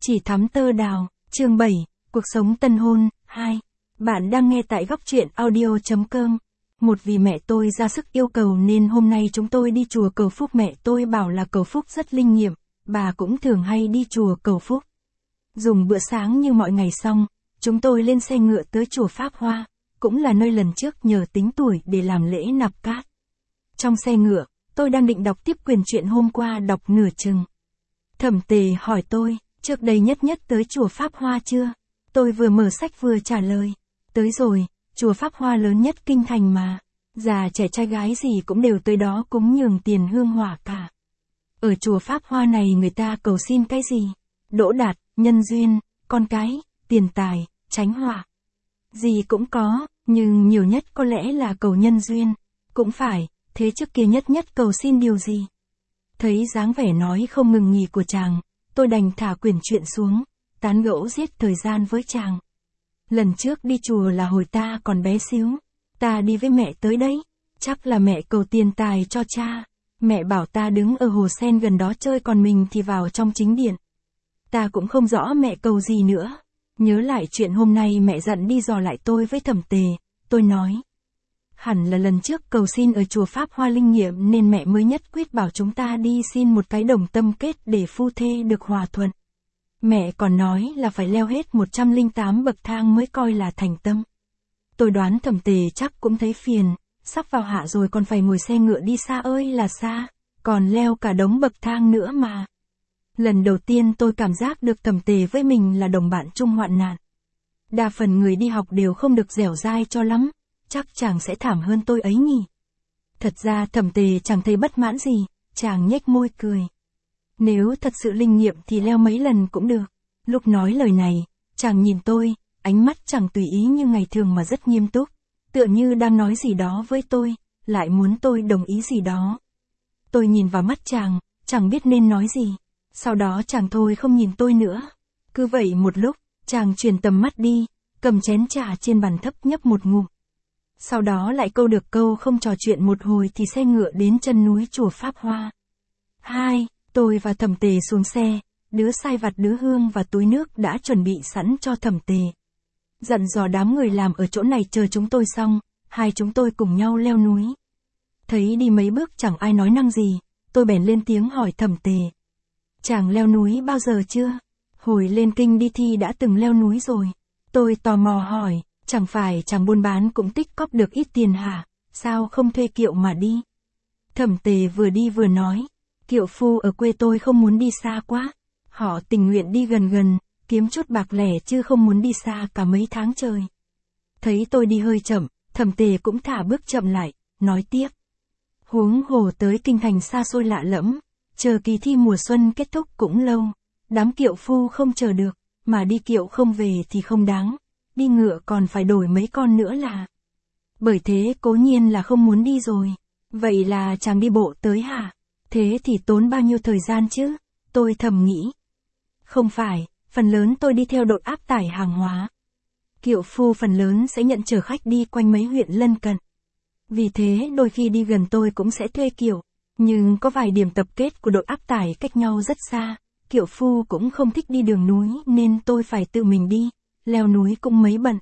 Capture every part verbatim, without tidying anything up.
Chỉ thắm tơ đào, chương bảy, cuộc sống tân hôn, hai. Bạn đang nghe tại góc truyện audio chấm com. Một vì mẹ tôi ra sức yêu cầu nên hôm nay chúng tôi đi chùa cầu phúc. Mẹ tôi bảo là cầu phúc rất linh nghiệm, bà cũng thường hay đi chùa cầu phúc. Dùng bữa sáng như mọi ngày xong, chúng tôi lên xe ngựa tới chùa Pháp Hoa, cũng là nơi lần trước nhờ tính tuổi để làm lễ nạp cát. Trong xe ngựa, tôi đang định đọc tiếp quyển truyện hôm qua đọc nửa chừng. Thẩm Tề hỏi tôi, trước đây nhất nhất tới chùa Pháp Hoa chưa? Tôi vừa mở sách vừa trả lời. Tới rồi, chùa Pháp Hoa lớn nhất kinh thành mà. Già trẻ trai gái gì cũng đều tới đó cúng nhường tiền hương hỏa cả. Ở chùa Pháp Hoa này người ta cầu xin cái gì? Đỗ đạt, nhân duyên, con cái, tiền tài, tránh họa. Gì cũng có, nhưng nhiều nhất có lẽ là cầu nhân duyên. Cũng phải, thế trước kia nhất nhất cầu xin điều gì? Thấy dáng vẻ nói không ngừng nghỉ của chàng, tôi đành thả quyển truyện xuống, tán gẫu giết thời gian với chàng. Lần trước đi chùa là hồi ta còn bé xíu, ta đi với mẹ tới đấy, chắc là mẹ cầu tiền tài cho cha. Mẹ bảo ta đứng ở hồ sen gần đó chơi còn mình thì vào trong chính điện. Ta cũng không rõ mẹ cầu gì nữa. Nhớ lại chuyện hôm nay mẹ dặn đi dò lại tôi với Thẩm Tề, tôi nói. Hẳn là lần trước cầu xin ở chùa Pháp Hoa linh nghiệm nên mẹ mới nhất quyết bảo chúng ta đi xin một cái đồng tâm kết để phu thê được hòa thuận. Mẹ còn nói là phải leo hết một trăm lẻ tám bậc thang mới coi là thành tâm. Tôi đoán Thẩm Tề chắc cũng thấy phiền, sắp vào hạ rồi còn phải ngồi xe ngựa đi xa ơi là xa, còn leo cả đống bậc thang nữa mà. Lần đầu tiên tôi cảm giác được Thẩm Tề với mình là đồng bạn chung hoạn nạn. Đa phần người đi học đều không được dẻo dai cho lắm, chắc chàng sẽ thảm hơn tôi ấy nhỉ. Thật ra Thẩm Tề chẳng thấy bất mãn gì, chàng nhếch môi cười. Nếu thật sự linh nghiệm thì leo mấy lần cũng được. Lúc nói lời này, chàng nhìn tôi, ánh mắt chẳng tùy ý như ngày thường mà rất nghiêm túc, tựa như đang nói gì đó với tôi, lại muốn tôi đồng ý gì đó. Tôi nhìn vào mắt chàng, chẳng biết nên nói gì. Sau đó chàng thôi không nhìn tôi nữa. Cứ vậy một lúc, chàng chuyển tầm mắt đi, cầm chén trà trên bàn thấp nhấp một ngụm. Sau đó lại câu được câu không trò chuyện một hồi thì xe ngựa đến chân núi chùa Pháp Hoa. Hai, tôi và Thẩm Tề xuống xe, đứa sai vặt đứa hương và túi nước đã chuẩn bị sẵn cho Thẩm Tề. Dặn dò đám người làm ở chỗ này chờ chúng tôi xong, hai chúng tôi cùng nhau leo núi. Thấy đi mấy bước chẳng ai nói năng gì, tôi bèn lên tiếng hỏi Thẩm Tề. Chàng leo núi bao giờ chưa? Hồi lên kinh đi thi đã từng leo núi rồi. Tôi tò mò hỏi, chẳng phải chàng buôn bán cũng tích cóp được ít tiền hả? Sao không thuê kiệu mà đi? Thẩm Tề vừa đi vừa nói, kiệu phu ở quê tôi không muốn đi xa quá. Họ tình nguyện đi gần gần, kiếm chút bạc lẻ chứ không muốn đi xa cả mấy tháng trời. Thấy tôi đi hơi chậm, Thẩm Tề cũng thả bước chậm lại, nói tiếp. Huống hồ tới kinh thành xa xôi lạ lẫm, chờ kỳ thi mùa xuân kết thúc cũng lâu. Đám kiệu phu không chờ được, mà đi kiệu không về thì không đáng. Đi ngựa còn phải đổi mấy con nữa là. Bởi thế cố nhiên là không muốn đi rồi. Vậy là chàng đi bộ tới hả? Thế thì tốn bao nhiêu thời gian chứ? Tôi thầm nghĩ. Không phải, phần lớn tôi đi theo đội áp tải hàng hóa. Kiệu phu phần lớn sẽ nhận chở khách đi quanh mấy huyện lân cận. Vì thế đôi khi đi gần tôi cũng sẽ thuê kiệu. Nhưng có vài điểm tập kết của đội áp tải cách nhau rất xa. Kiệu phu cũng không thích đi đường núi nên tôi phải tự mình đi. Leo núi cũng mấy bận.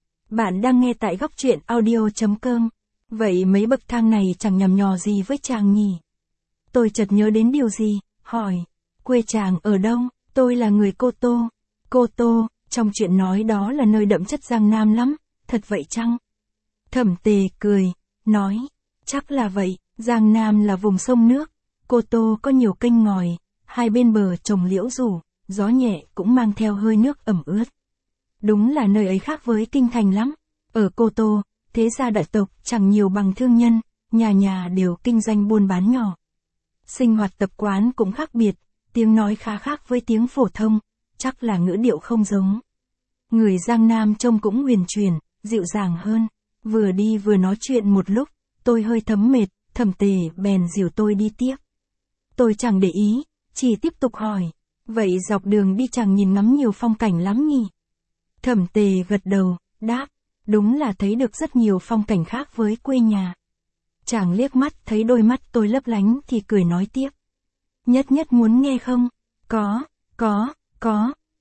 Bạn đang nghe tại góc truyện audio chấm com. Vậy mấy bậc thang này chẳng nhằm nhò gì với chàng nhỉ? Tôi chợt nhớ đến điều gì, hỏi. Quê chàng ở đâu? Tôi là người Cô Tô. Cô Tô, trong chuyện nói đó là nơi đậm chất Giang Nam lắm, thật vậy chăng? Thẩm Tề cười, nói. Chắc là vậy, Giang Nam là vùng sông nước. Cô Tô có nhiều kênh ngòi, hai bên bờ trồng liễu rủ, gió nhẹ cũng mang theo hơi nước ẩm ướt. Đúng là nơi ấy khác với kinh thành lắm. Ở Cô Tô, thế gia đại tộc chẳng nhiều bằng thương nhân, nhà nhà đều kinh doanh buôn bán nhỏ. Sinh hoạt tập quán cũng khác biệt, tiếng nói khá khác với tiếng phổ thông, chắc là ngữ điệu không giống. Người Giang Nam trông cũng huyền chuyển, dịu dàng hơn. Vừa đi vừa nói chuyện một lúc, tôi hơi thấm mệt, Thẩm Tề bèn dìu tôi đi tiếp. Tôi chẳng để ý, chỉ tiếp tục hỏi, vậy dọc đường đi chàng nhìn ngắm nhiều phong cảnh lắm nhỉ? Thẩm Tề gật đầu, đáp, đúng là thấy được rất nhiều phong cảnh khác với quê nhà. Chàng liếc mắt thấy đôi mắt tôi lấp lánh thì cười nói tiếp. Nhất nhất muốn nghe không? Có, có, có,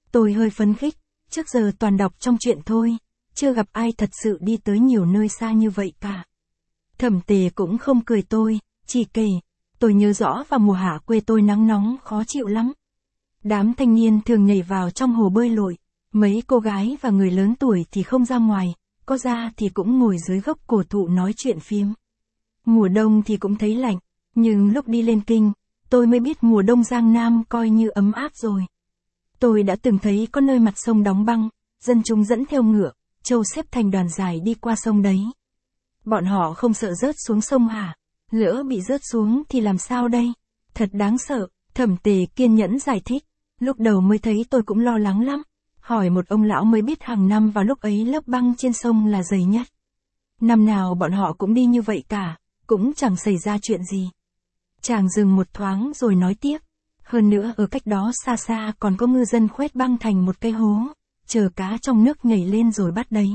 Tôi hơi phấn khích, trước giờ toàn đọc trong truyện thôi, chưa gặp ai thật sự đi tới nhiều nơi xa như vậy cả. Thẩm Tề cũng không cười tôi, chỉ kể, tôi nhớ rõ vào mùa hạ quê tôi nắng nóng khó chịu lắm. Đám thanh niên thường nhảy vào trong hồ bơi lội, mấy cô gái và người lớn tuổi thì không ra ngoài, có ra thì cũng ngồi dưới gốc cổ thụ nói chuyện phiếm. Mùa đông thì cũng thấy lạnh, nhưng lúc đi lên kinh, tôi mới biết mùa đông Giang Nam coi như ấm áp rồi. Tôi đã từng thấy có nơi mặt sông đóng băng, dân chúng dẫn theo ngựa, trâu xếp thành đoàn dài đi qua sông đấy. Bọn họ không sợ rớt xuống sông hả? Lỡ bị rớt xuống thì làm sao đây? Thật đáng sợ, Thẩm Tề kiên nhẫn giải thích. Lúc đầu mới thấy tôi cũng lo lắng lắm. Hỏi một ông lão mới biết hàng năm vào lúc ấy lớp băng trên sông là dày nhất. Năm nào bọn họ cũng đi như vậy cả, cũng chẳng xảy ra chuyện gì. Chàng dừng một thoáng rồi nói tiếp. Hơn nữa ở cách đó xa xa còn có ngư dân khoét băng thành một cái hố, chờ cá trong nước nhảy lên rồi bắt đấy.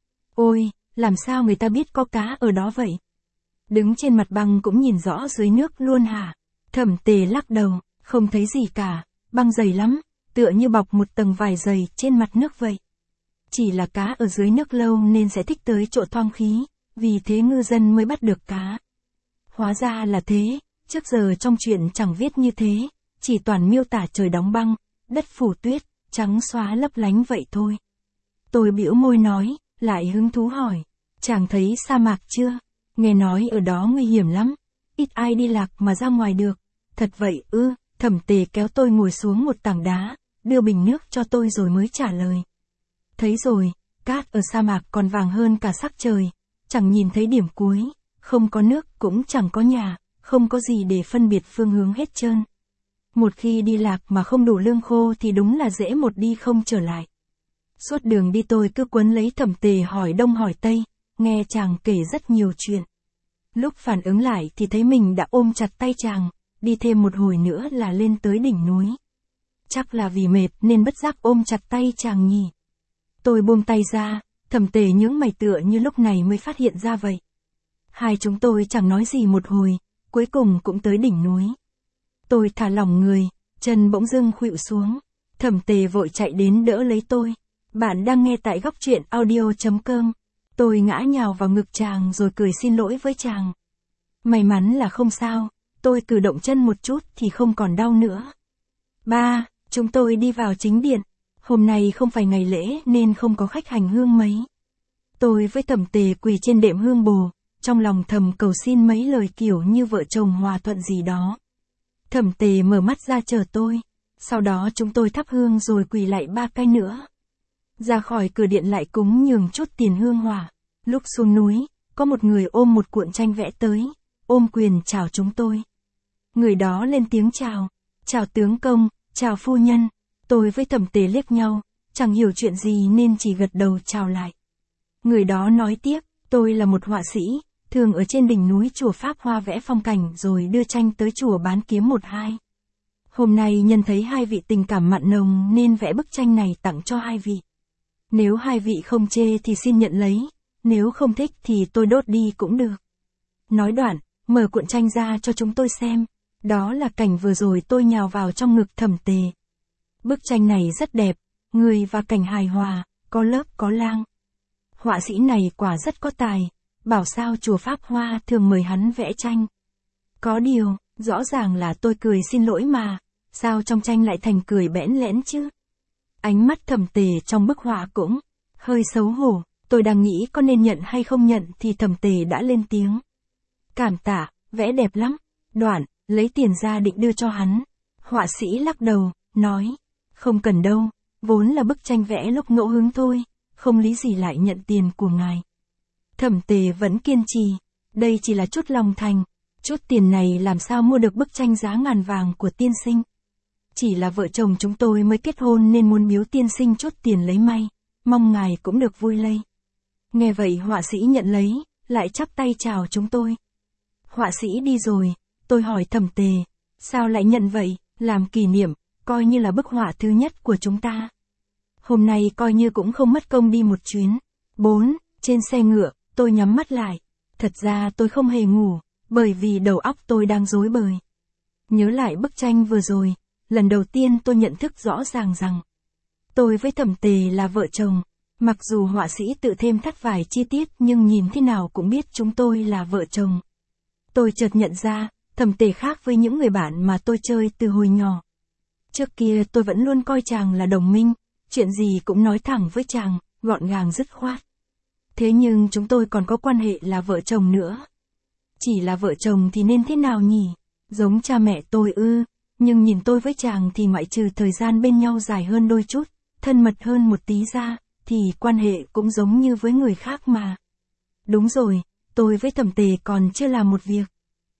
Ôi, làm sao người ta biết có cá ở đó vậy? Đứng trên mặt băng cũng nhìn rõ dưới nước luôn hả? Thẩm Tề lắc đầu, không thấy gì cả, băng dày lắm, tựa như bọc một tầng vải dày trên mặt nước vậy. Chỉ là cá ở dưới nước lâu nên sẽ thích tới chỗ thoang khí, vì thế ngư dân mới bắt được cá. Hóa ra là thế, trước giờ trong truyện chẳng viết như thế, chỉ toàn miêu tả trời đóng băng, đất phủ tuyết, trắng xóa lấp lánh vậy thôi. Tôi bĩu môi nói, lại hứng thú hỏi, chàng thấy sa mạc chưa? Nghe nói ở đó nguy hiểm lắm, ít ai đi lạc mà ra ngoài được. Thật vậy ư? Thẩm Tề kéo tôi ngồi xuống một tảng đá, đưa bình nước cho tôi rồi mới trả lời. Thấy rồi, cát ở sa mạc còn vàng hơn cả sắc trời, chẳng nhìn thấy điểm cuối, không có nước cũng chẳng có nhà, không có gì để phân biệt phương hướng hết trơn. Một khi đi lạc mà không đủ lương khô thì đúng là dễ một đi không trở lại. Suốt đường đi tôi cứ quấn lấy Thẩm Tề hỏi đông hỏi tây, nghe chàng kể rất nhiều chuyện. Lúc phản ứng lại thì thấy mình đã ôm chặt tay chàng, đi thêm một hồi nữa là lên tới đỉnh núi. Chắc là vì mệt nên bất giác ôm chặt tay chàng nhỉ. Tôi buông tay ra, Thẩm Tề nhướng mày tựa như lúc này mới phát hiện ra vậy. Hai chúng tôi chẳng nói gì một hồi, cuối cùng cũng tới đỉnh núi. Tôi thả lỏng người, chân bỗng dưng khuỵu xuống. Thẩm Tề vội chạy đến đỡ lấy tôi. Bạn đang nghe tại góc truyện audio chấm com. Tôi ngã nhào vào ngực chàng rồi cười xin lỗi với chàng. May mắn là không sao, tôi cử động chân một chút thì không còn đau nữa. Ba, chúng tôi đi vào chính điện. Hôm nay không phải ngày lễ nên không có khách hành hương mấy. Tôi với Thẩm Tề quỳ trên đệm hương bồ, trong lòng thầm cầu xin mấy lời kiểu như vợ chồng hòa thuận gì đó. Thẩm Tề mở mắt ra chờ tôi, sau đó chúng tôi thắp hương rồi quỳ lại ba cái nữa. Ra khỏi cửa điện lại cúng nhường chút tiền hương hỏa. Lúc xuống núi, có một người ôm một cuộn tranh vẽ tới, ôm quyền chào chúng tôi. Người đó lên tiếng chào, chào tướng công, chào phu nhân. Tôi với Thẩm Tề liếc nhau, chẳng hiểu chuyện gì nên chỉ gật đầu chào lại. Người đó nói tiếp, tôi là một họa sĩ, thường ở trên đỉnh núi chùa Pháp Hoa vẽ phong cảnh rồi đưa tranh tới chùa bán kiếm một hai. Hôm nay nhân thấy hai vị tình cảm mặn nồng nên vẽ bức tranh này tặng cho hai vị. Nếu hai vị không chê thì xin nhận lấy, nếu không thích thì tôi đốt đi cũng được. Nói đoạn, mở cuộn tranh ra cho chúng tôi xem, đó là cảnh vừa rồi tôi nhào vào trong ngực Thẩm Tề. Bức tranh này rất đẹp, người và cảnh hài hòa, có lớp có lang. Họa sĩ này quả rất có tài, bảo sao chùa Pháp Hoa thường mời hắn vẽ tranh. Có điều, rõ ràng là tôi cười xin lỗi mà, sao trong tranh lại thành cười bẽn lẽn chứ? Ánh mắt Thẩm Tề trong bức họa cũng hơi xấu hổ, tôi đang nghĩ có nên nhận hay không nhận thì Thẩm Tề đã lên tiếng. Cảm tạ, vẽ đẹp lắm. Đoạn, lấy tiền ra định đưa cho hắn. Họa sĩ lắc đầu, nói, không cần đâu, vốn là bức tranh vẽ lúc ngẫu hứng thôi, không lý gì lại nhận tiền của ngài. Thẩm Tề vẫn kiên trì, đây chỉ là chút lòng thành, chút tiền này làm sao mua được bức tranh giá ngàn vàng của tiên sinh. Chỉ là vợ chồng chúng tôi mới kết hôn nên muốn biếu tiên sinh chút tiền lấy may, mong ngài cũng được vui lây. Nghe vậy họa sĩ nhận lấy, lại chắp tay chào chúng tôi. Họa sĩ đi rồi, tôi hỏi Thẩm Tề, sao lại nhận vậy, làm kỷ niệm, coi như là bức họa thứ nhất của chúng ta. Hôm nay coi như cũng không mất công đi một chuyến. Bốn, trên xe ngựa, tôi nhắm mắt lại. Thật ra tôi không hề ngủ, bởi vì đầu óc tôi đang rối bời. Nhớ lại bức tranh vừa rồi, lần đầu tiên tôi nhận thức rõ ràng rằng Tôi với Thẩm Tề là vợ chồng. Mặc dù họa sĩ tự thêm thắt vài chi tiết nhưng nhìn thế nào cũng biết chúng tôi là vợ chồng. Tôi chợt nhận ra, Thẩm Tề khác với những người bạn mà tôi chơi từ hồi nhỏ. Trước kia tôi vẫn luôn coi chàng là đồng minh, chuyện gì cũng nói thẳng với chàng, gọn gàng dứt khoát. Thế nhưng chúng tôi còn có quan hệ là vợ chồng nữa. Chỉ là vợ chồng thì nên thế nào nhỉ? Giống cha mẹ tôi ư, nhưng nhìn tôi với chàng thì ngoại trừ thời gian bên nhau dài hơn đôi chút, thân mật hơn một tí ra, thì quan hệ cũng giống như với người khác mà. Đúng rồi, tôi với Thẩm Tề còn chưa làm một việc.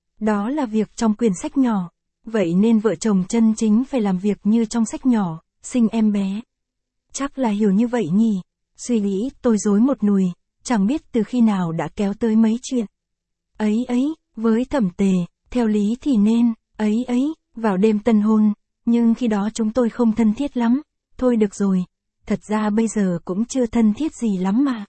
Đó là việc trong quyển sách nhỏ. Vậy nên vợ chồng chân chính phải làm việc như trong sách nhỏ, sinh em bé. Chắc là hiểu như vậy nhỉ? Suy nghĩ tôi rối một nùi, chẳng biết từ khi nào đã kéo tới mấy chuyện. Ấy ấy, với Thẩm Tề, theo lý thì nên, ấy ấy, vào đêm tân hôn, nhưng khi đó chúng tôi không thân thiết lắm. Thôi được rồi, thật ra bây giờ cũng chưa thân thiết gì lắm mà.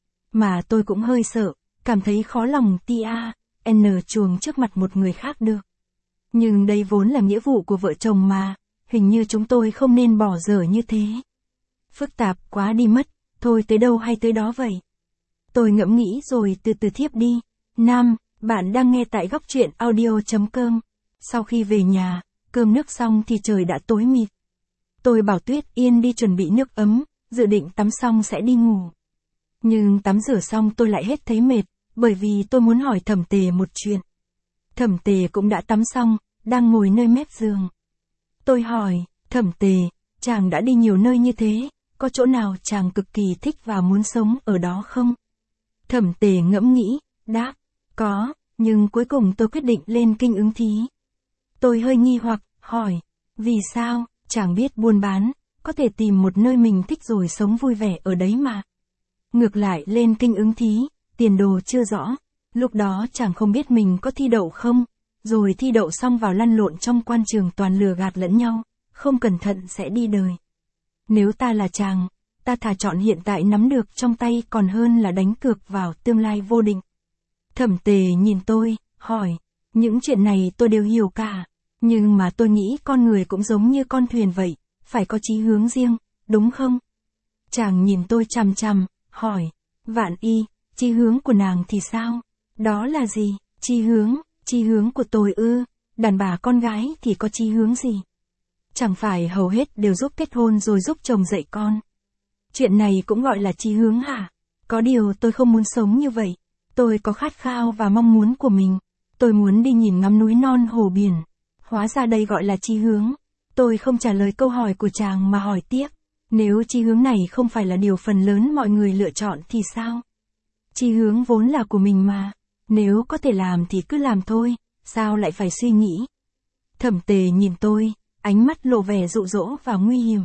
Mà tôi cũng hơi sợ, cảm thấy khó lòng tia, n chuồng trước mặt một người khác được. Nhưng đây vốn là nghĩa vụ của vợ chồng mà, hình như chúng tôi không nên bỏ dở như thế. Phức tạp quá đi mất, thôi tới đâu hay tới đó vậy. Tôi ngẫm nghĩ rồi từ từ thiếp đi. Nam, bạn đang nghe tại góc truyện audio chấm com. Sau khi về nhà, cơm nước xong thì trời đã tối mịt. Tôi bảo Tuyết Yên đi chuẩn bị nước ấm, dự định tắm xong sẽ đi ngủ. Nhưng tắm rửa xong tôi lại hết thấy mệt, bởi vì tôi muốn hỏi Thẩm Tề một chuyện. Thẩm Tề cũng đã tắm xong, đang ngồi nơi mép giường. Tôi hỏi, Thẩm Tề, chàng đã đi nhiều nơi như thế, có chỗ nào chàng cực kỳ thích và muốn sống ở đó không? Thẩm Tề ngẫm nghĩ, đáp, có, nhưng cuối cùng tôi quyết định lên Kinh Ứng Thí. Tôi hơi nghi hoặc, hỏi, vì sao, chàng biết buôn bán, có thể tìm một nơi mình thích rồi sống vui vẻ ở đấy mà. Ngược lại lên Kinh Ứng Thí, tiền đồ chưa rõ, lúc đó chàng không biết mình có thi đậu không, rồi thi đậu xong vào lăn lộn trong quan trường toàn lừa gạt lẫn nhau, không cẩn thận sẽ đi đời. Nếu ta là chàng, ta thà chọn hiện tại nắm được trong tay còn hơn là đánh cược vào tương lai vô định. Thẩm Tề nhìn tôi, hỏi, những chuyện này tôi đều hiểu cả, nhưng mà tôi nghĩ con người cũng giống như con thuyền vậy, phải có chí hướng riêng, đúng không? Chàng nhìn tôi chằm chằm, hỏi, Vạn Y, chí hướng của nàng thì sao? Đó là gì? Chí hướng, chí hướng của tôi ư, đàn bà con gái thì có chí hướng gì? Chẳng phải hầu hết đều giúp kết hôn rồi giúp chồng dạy con. Chuyện này cũng gọi là chí hướng hả? Có điều tôi không muốn sống như vậy. Tôi có khát khao và mong muốn của mình. Tôi muốn đi nhìn ngắm núi non hồ biển. Hóa ra đây gọi là chí hướng. Tôi không trả lời câu hỏi của chàng mà hỏi tiếp. Nếu chí hướng này không phải là điều phần lớn mọi người lựa chọn thì sao? Chí hướng vốn là của mình mà. Nếu có thể làm thì cứ làm thôi. Sao lại phải suy nghĩ? Thẩm Tề nhìn tôi, ánh mắt lộ vẻ dụ dỗ và nguy hiểm.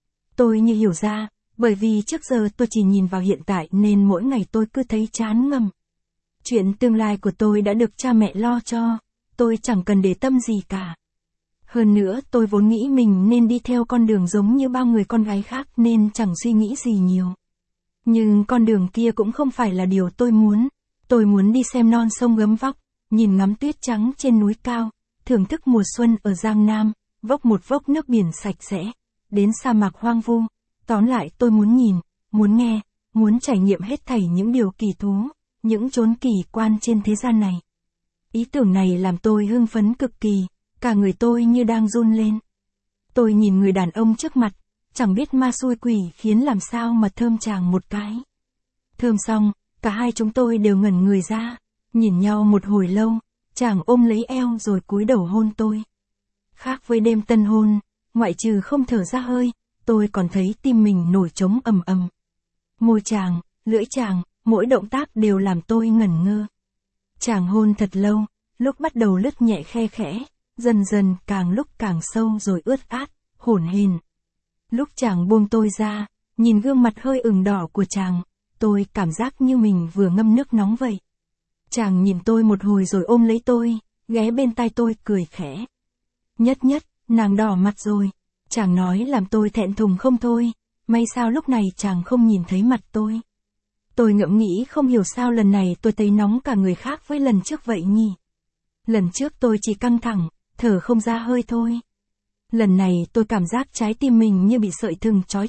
Tôi như hiểu ra, bởi vì trước giờ tôi chỉ nhìn vào hiện tại nên mỗi ngày tôi cứ thấy chán ngầm. Chuyện tương lai của tôi đã được cha mẹ lo cho, tôi chẳng cần để tâm gì cả. Hơn nữa tôi vốn nghĩ mình nên đi theo con đường giống như bao người con gái khác nên chẳng suy nghĩ gì nhiều. Nhưng con đường kia cũng không phải là điều tôi muốn. Tôi muốn đi xem non sông gấm vóc, nhìn ngắm tuyết trắng trên núi cao, thưởng thức mùa xuân ở Giang Nam, vốc một vốc nước biển sạch sẽ, đến sa mạc hoang vu. Tóm lại tôi muốn nhìn, muốn nghe, muốn trải nghiệm hết thảy những điều kỳ thú, những chốn kỳ quan trên thế gian này. Ý tưởng này làm tôi hưng phấn cực kỳ, cả người tôi như đang run lên. Tôi nhìn người đàn ông trước mặt, chẳng biết ma xui quỷ khiến làm sao mà thơm chàng một cái. Thơm xong, cả hai chúng tôi đều ngẩn người ra, nhìn nhau một hồi lâu, chàng ôm lấy eo rồi cúi đầu hôn tôi. Khác với đêm tân hôn, ngoại trừ không thở ra hơi, tôi còn thấy tim mình nổi trống ầm ầm. Môi chàng, lưỡi chàng, mỗi động tác đều làm tôi ngẩn ngơ. Chàng hôn thật lâu, lúc bắt đầu lướt nhẹ khe khẽ, dần dần càng lúc càng sâu rồi ướt át, hổn hển. Lúc chàng buông tôi ra, nhìn gương mặt hơi ửng đỏ của chàng, tôi cảm giác như mình vừa ngâm nước nóng vậy. Chàng nhìn tôi một hồi rồi ôm lấy tôi, ghé bên tai tôi cười khẽ. Nhất nhất, nàng đỏ mặt rồi. Chàng nói làm tôi thẹn thùng không thôi, may sao lúc này chàng không nhìn thấy mặt tôi. Tôi ngẫm nghĩ không hiểu sao lần này tôi thấy nóng cả người khác với lần trước vậy nhỉ. Lần trước tôi chỉ căng thẳng, thở không ra hơi thôi. Lần này tôi cảm giác trái tim mình như bị sợi thừng trói chặt,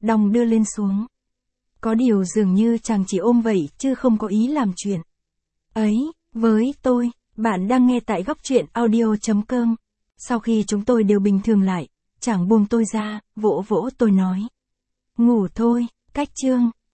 đong đưa lên xuống. Có điều dường như chàng chỉ ôm vậy chứ không có ý làm chuyện ấy với tôi. Bạn đang nghe tại góc truyện audio.com. Sau khi chúng tôi đều bình thường lại, chàng buông tôi ra, vỗ vỗ tôi nói. Ngủ thôi, cách chương.